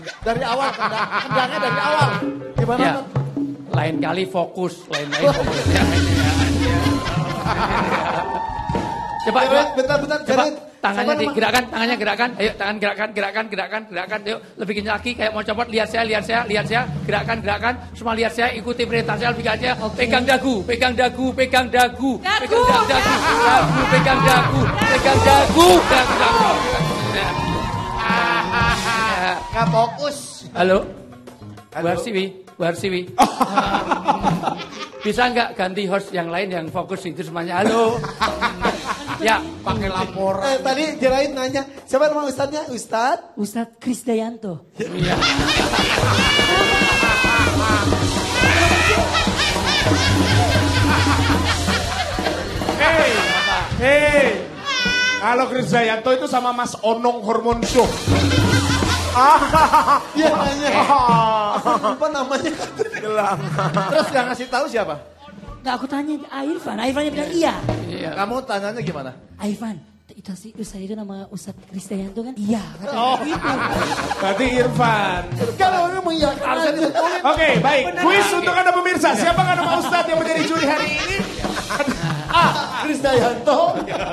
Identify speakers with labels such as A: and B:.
A: Dari awal, kendangnya dari awal. Gimana?
B: Ya. Lain kali fokus, lain-lain fokus. Coba,
A: bentar.
B: Coba tangannya digerakkan, tangannya gerakkan. Ayo, tangan gerakan. Yuk, lebih kencang lagi. Kayak mau copot, lihat saya. Gerakan. Semua lihat saya, ikuti perintah saya lebih aja. Pegang dagu. Pegang dagu.
A: Nggak fokus.
B: Halo. Bu Harsiwi. Bisa nggak ganti host yang lain yang fokus itu semuanya? Halo. Ya,
C: pakai laporan.
A: Tadi Jerait nanya, siapa nama ustadznya?
D: Ustadz Krisdayanto.
B: Iya.
C: Hei. Kalau Krisdayanto itu sama Mas Onong Hormon Show.
A: Iya nanya. Apa namanya?
C: Gelang.
A: Terus yang ngasih tahu siapa?
D: Nggak, aku tanya Irfannya bilang iya.
A: Kamu tanyanya gimana?
D: Irfan, itu sih saya itu nama Ustadz Krisdayanto kan? Iya.
C: Berarti Irfan.
A: Kalau orang mengiyakan harusnya dibetulin.
C: Oke, baik. Kuis untuk Anda pemirsa. Siapakah nama Ustadz yang menjadi juri hari ini?
A: Krisdayanto.